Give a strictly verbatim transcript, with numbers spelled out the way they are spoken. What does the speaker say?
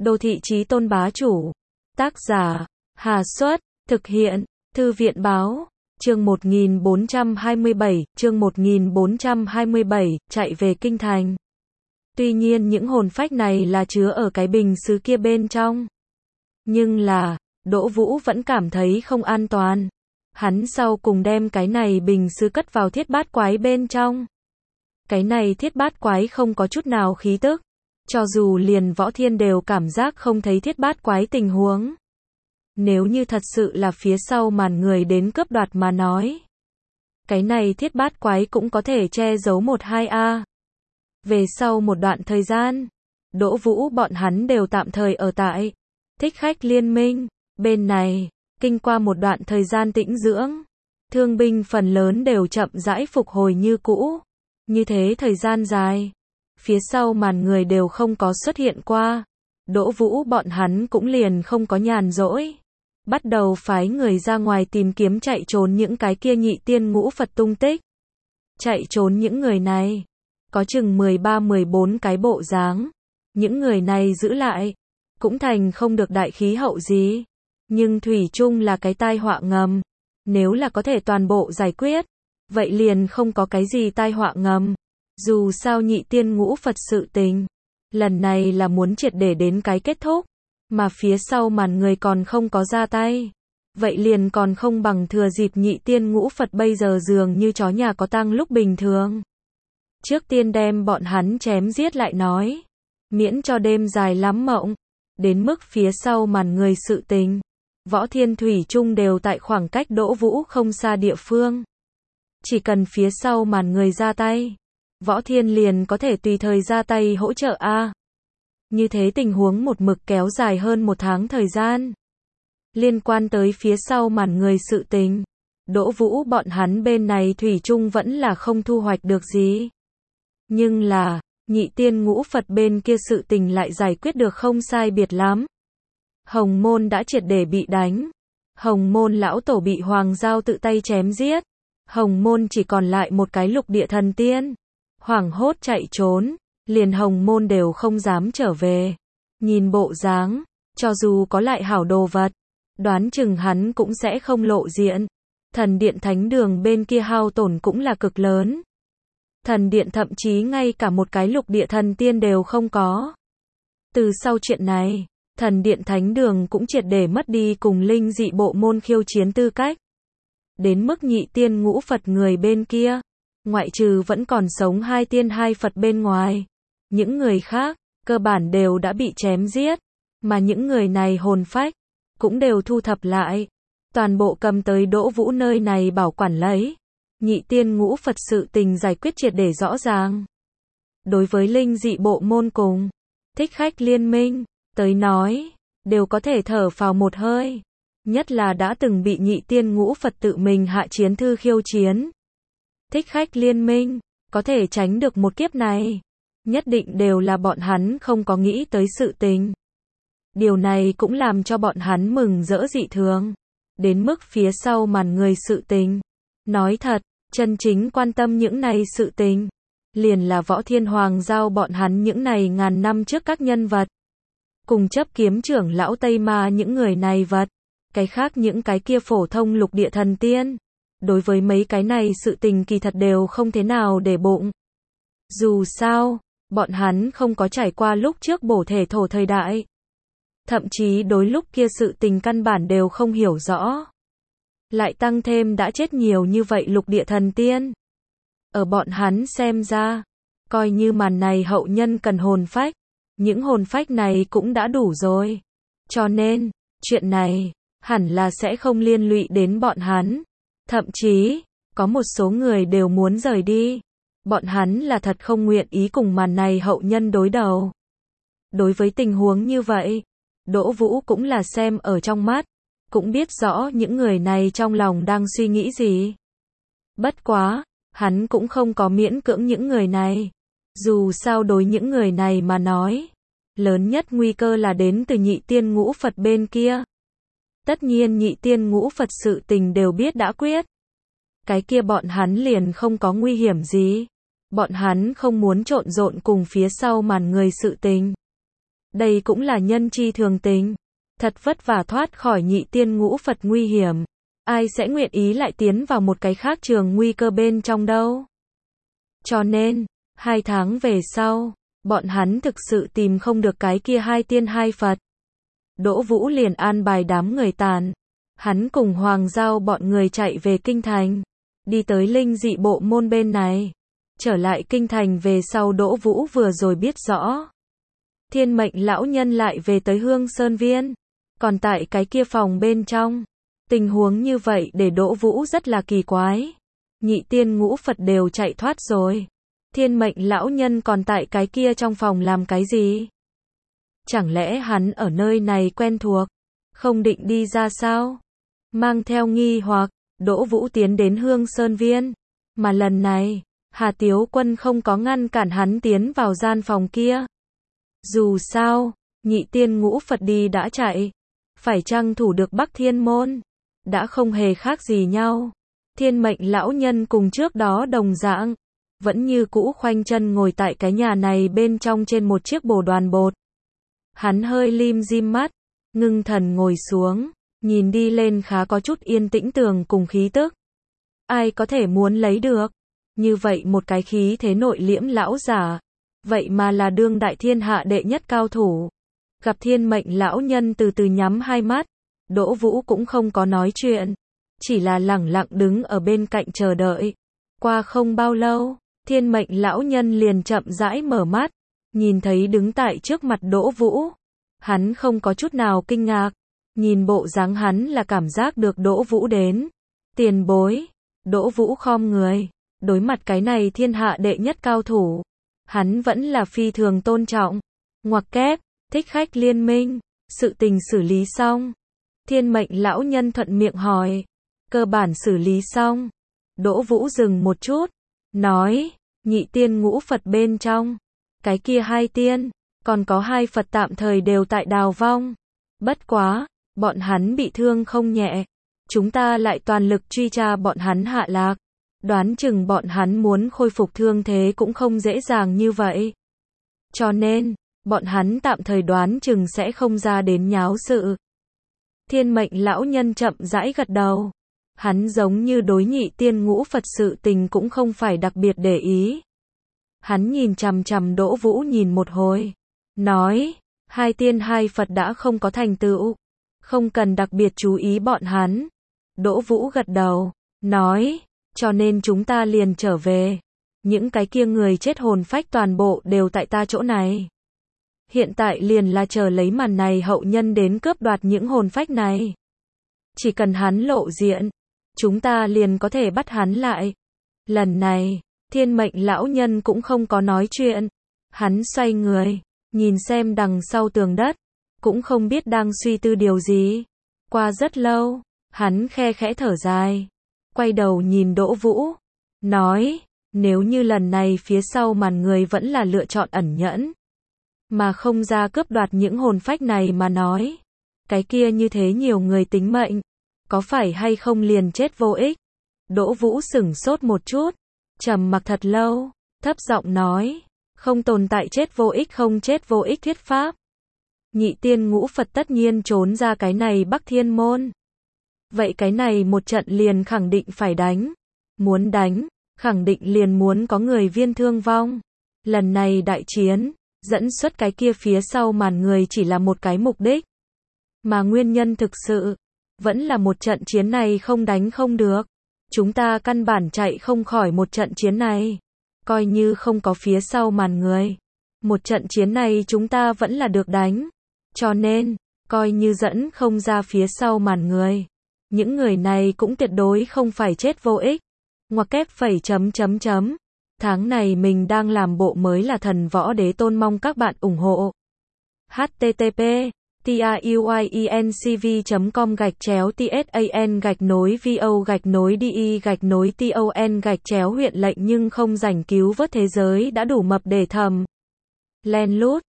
Đô thị chí tôn bá chủ. Tác giả, Hà Xuất, thực hiện, Thư viện Báo. Chương một nghìn bốn trăm hai mươi bảy, chương một nghìn bốn trăm hai mươi bảy, chạy về kinh thành. Tuy nhiên những hồn phách này là chứa ở cái bình sứ kia bên trong. Nhưng là, Đỗ Vũ vẫn cảm thấy không an toàn. Hắn sau cùng đem cái này bình sứ cất vào thiết bát quái bên trong. Cái này thiết bát quái không có chút nào khí tức. Cho dù liền Võ Thiên đều cảm giác không thấy thiết bát quái tình huống. Nếu như thật sự là phía sau màn người đến cướp đoạt mà nói. Cái này thiết bát quái cũng có thể che giấu một hai a. Về sau một đoạn thời gian, Đỗ Vũ bọn hắn đều tạm thời ở tại Thích Khách Liên Minh. Bên này, kinh qua một đoạn thời gian tĩnh dưỡng, thương binh phần lớn đều chậm rãi phục hồi như cũ. Như thế thời gian dài, phía sau màn người đều không có xuất hiện qua. Đỗ Vũ bọn hắn cũng liền không có nhàn rỗi. Bắt đầu phái người ra ngoài tìm kiếm chạy trốn những cái kia nhị tiên ngũ Phật tung tích. Chạy trốn những người này, có chừng mười ba mười bốn cái bộ dáng. Những người này giữ lại, cũng thành không được đại khí hậu gì. Nhưng thủy chung là cái tai họa ngầm. Nếu là có thể toàn bộ giải quyết, vậy liền không có cái gì tai họa ngầm. Dù sao nhị tiên ngũ Phật sự tình, lần này là muốn triệt để đến cái kết thúc, mà phía sau màn người còn không có ra tay. Vậy liền còn không bằng thừa dịp nhị tiên ngũ Phật bây giờ dường như chó nhà có tang lúc bình thường. Trước tiên đem bọn hắn chém giết lại nói, miễn cho đêm dài lắm mộng. Đến mức phía sau màn người sự tình, Võ Thiên thủy chung đều tại khoảng cách Đỗ Vũ không xa địa phương. Chỉ cần phía sau màn người ra tay, Võ Thiên liền có thể tùy thời ra tay hỗ trợ a. Như thế tình huống một mực kéo dài hơn một tháng thời gian. Liên quan tới phía sau màn người sự tình, Đỗ Vũ bọn hắn bên này thủy chung vẫn là không thu hoạch được gì. Nhưng là, nhị tiên ngũ Phật bên kia sự tình lại giải quyết được không sai biệt lắm. Hồng Môn đã triệt để bị đánh. Hồng Môn lão tổ bị Hoàng Giao tự tay chém giết. Hồng Môn chỉ còn lại một cái lục địa thần tiên. Hoảng hốt chạy trốn, liền Hồng Môn đều không dám trở về. Nhìn bộ dáng, cho dù có lại hảo đồ vật, đoán chừng hắn cũng sẽ không lộ diện. Thần điện thánh đường bên kia hao tổn cũng là cực lớn. Thần điện thậm chí ngay cả một cái lục địa thần tiên đều không có. Từ sau chuyện này, thần điện thánh đường cũng triệt để mất đi cùng linh dị bộ môn khiêu chiến tư cách. Đến mức nhị tiên ngũ Phật người bên kia, ngoại trừ vẫn còn sống hai tiên hai Phật bên ngoài, những người khác, cơ bản đều đã bị chém giết, mà những người này hồn phách, cũng đều thu thập lại, toàn bộ cầm tới Đỗ Vũ nơi này bảo quản lấy. Nhị tiên ngũ Phật sự tình giải quyết triệt để rõ ràng. Đối với linh dị bộ môn cùng Thích Khách Liên Minh tới nói, đều có thể thở phào một hơi. Nhất là đã từng bị nhị tiên ngũ Phật tự mình hạ chiến thư khiêu chiến. Thích Khách Liên Minh có thể tránh được một kiếp này, nhất định đều là bọn hắn không có nghĩ tới sự tình. Điều này cũng làm cho bọn hắn mừng rỡ dị thường. Đến mức phía sau màn người sự tình, nói thật, chân chính quan tâm những này sự tình, liền là Võ Thiên Hoàng Giao bọn hắn những này ngàn năm trước các nhân vật. Cùng chấp kiếm trưởng lão Tây Ma những người này vật. Cái khác những cái kia phổ thông lục địa thần tiên. Đối với mấy cái này sự tình kỳ thật đều không thế nào để bụng. Dù sao, bọn hắn không có trải qua lúc trước bổ thể thổ thời đại. Thậm chí đối lúc kia sự tình căn bản đều không hiểu rõ. Lại tăng thêm đã chết nhiều như vậy lục địa thần tiên. Ở bọn hắn xem ra, coi như màn này hậu nhân cần hồn phách, những hồn phách này cũng đã đủ rồi. Cho nên, chuyện này, hẳn là sẽ không liên lụy đến bọn hắn. Thậm chí, có một số người đều muốn rời đi. Bọn hắn là thật không nguyện ý cùng màn này hậu nhân đối đầu. Đối với tình huống như vậy, Đỗ Vũ cũng là xem ở trong mắt, cũng biết rõ những người này trong lòng đang suy nghĩ gì. Bất quá, hắn cũng không có miễn cưỡng những người này. Dù sao đối những người này mà nói, lớn nhất nguy cơ là đến từ nhị tiên ngũ Phật bên kia. Tất nhiên nhị tiên ngũ Phật sự tình đều biết đã quyết. Cái kia bọn hắn liền không có nguy hiểm gì. Bọn hắn không muốn trộn rộn cùng phía sau màn người sự tình. Đây cũng là nhân chi thường tình. Thật vất vả thoát khỏi nhị tiên ngũ Phật nguy hiểm. Ai sẽ nguyện ý lại tiến vào một cái khác trường nguy cơ bên trong đâu. Cho nên, hai tháng về sau, bọn hắn thực sự tìm không được cái kia hai tiên hai Phật. Đỗ Vũ liền an bài đám người tàn. Hắn cùng Hoàng Giao bọn người chạy về kinh thành. Đi tới linh dị bộ môn bên này. Trở lại kinh thành về sau Đỗ Vũ vừa rồi biết rõ. Thiên mệnh lão nhân lại về tới Hương Sơn Viên. Còn tại cái kia phòng bên trong. Tình huống như vậy để Đỗ Vũ rất là kỳ quái. Nhị tiên ngũ Phật đều chạy thoát rồi. Thiên mệnh lão nhân còn tại cái kia trong phòng làm cái gì? Chẳng lẽ hắn ở nơi này quen thuộc, không định đi ra sao? Mang theo nghi hoặc, Đỗ Vũ tiến đến Hương Sơn Viên. Mà lần này, Hà Tiếu Quân không có ngăn cản hắn tiến vào gian phòng kia. Dù sao, nhị tiên ngũ Phật đi đã chạy. Phải chăng thủ được Bắc Thiên Môn? Đã không hề khác gì nhau. Thiên mệnh lão nhân cùng trước đó đồng dạng. Vẫn như cũ khoanh chân ngồi tại cái nhà này bên trong trên một chiếc bồ đoàn bột. Hắn hơi lim dim mắt, ngưng thần ngồi xuống, nhìn đi lên khá có chút yên tĩnh tường cùng khí tức. Ai có thể muốn lấy được? Như vậy một cái khí thế nội liễm lão giả. Vậy mà là đương đại thiên hạ đệ nhất cao thủ. Gặp thiên mệnh lão nhân từ từ nhắm hai mắt. Đỗ Vũ cũng không có nói chuyện. Chỉ là lẳng lặng đứng ở bên cạnh chờ đợi. Qua không bao lâu, thiên mệnh lão nhân liền chậm rãi mở mắt. Nhìn thấy đứng tại trước mặt Đỗ Vũ. Hắn không có chút nào kinh ngạc. Nhìn bộ dáng hắn là cảm giác được Đỗ Vũ đến. Tiền bối. Đỗ Vũ khom người. Đối mặt cái này thiên hạ đệ nhất cao thủ. Hắn vẫn là phi thường tôn trọng. Ngoặc kép, thích khách liên minh. Sự tình xử lý xong. Thiên mệnh lão nhân thuận miệng hỏi. Cơ bản xử lý xong. Đỗ Vũ dừng một chút. Nói. Nhị tiên ngũ Phật bên trong. Cái kia hai tiên. Còn có hai Phật tạm thời đều tại đào vong. Bất quá. Bọn hắn bị thương không nhẹ. Chúng ta lại toàn lực truy tra bọn hắn hạ lạc. Đoán chừng bọn hắn muốn khôi phục thương thế cũng không dễ dàng như vậy. Cho nên, bọn hắn tạm thời đoán chừng sẽ không ra đến nháo sự. Thiên mệnh lão nhân chậm rãi gật đầu. Hắn giống như đối nhị tiên ngũ Phật sự tình cũng không phải đặc biệt để ý. Hắn nhìn chằm chằm Đỗ Vũ nhìn một hồi. Nói, hai tiên hai Phật đã không có thành tựu. Không cần đặc biệt chú ý bọn hắn. Đỗ Vũ gật đầu. Nói, cho nên chúng ta liền trở về. Những cái kia người chết hồn phách toàn bộ đều tại ta chỗ này. Hiện tại liền là chờ lấy màn này hậu nhân đến cướp đoạt những hồn phách này. Chỉ cần hắn lộ diện, chúng ta liền có thể bắt hắn lại. Lần này, thiên mệnh lão nhân cũng không có nói chuyện. Hắn xoay người, nhìn xem đằng sau tường đất. Cũng không biết đang suy tư điều gì. Qua rất lâu, hắn khe khẽ thở dài. Quay đầu nhìn Đỗ Vũ. Nói, nếu như lần này phía sau màn người vẫn là lựa chọn ẩn nhẫn. Mà không ra cướp đoạt những hồn phách này mà nói. Cái kia như thế nhiều người tính mệnh. Có phải hay không liền chết vô ích? Đỗ Vũ sửng sốt một chút. Trầm mặc thật lâu. Thấp giọng nói. Không tồn tại chết vô ích không chết vô ích thuyết pháp. Nhị tiên ngũ Phật tất nhiên trốn ra cái này Bắc Thiên Môn. Vậy cái này một trận liền khẳng định phải đánh. Muốn đánh, khẳng định liền muốn có người viên thương vong. Lần này đại chiến, dẫn xuất cái kia phía sau màn người chỉ là một cái mục đích. Mà nguyên nhân thực sự, vẫn là một trận chiến này không đánh không được. Chúng ta căn bản chạy không khỏi một trận chiến này. Coi như không có phía sau màn người. Một trận chiến này chúng ta vẫn là được đánh. Cho nên, coi như dẫn không ra phía sau màn người. Những người này cũng tuyệt đối không phải chết vô ích. Ngoặc kép phẩy chấm chấm chấm. Tháng này mình đang làm bộ mới là Thần Võ Đế Tôn, mong các bạn ủng hộ. h t t p tuyencv chấm com gạch chéo tsan gạch nối vo gạch nối di gạch nối ton gạch chéo huyện lệnh nhưng không rảnh cứu vớt thế giới đã đủ mập để thầm. Len lút.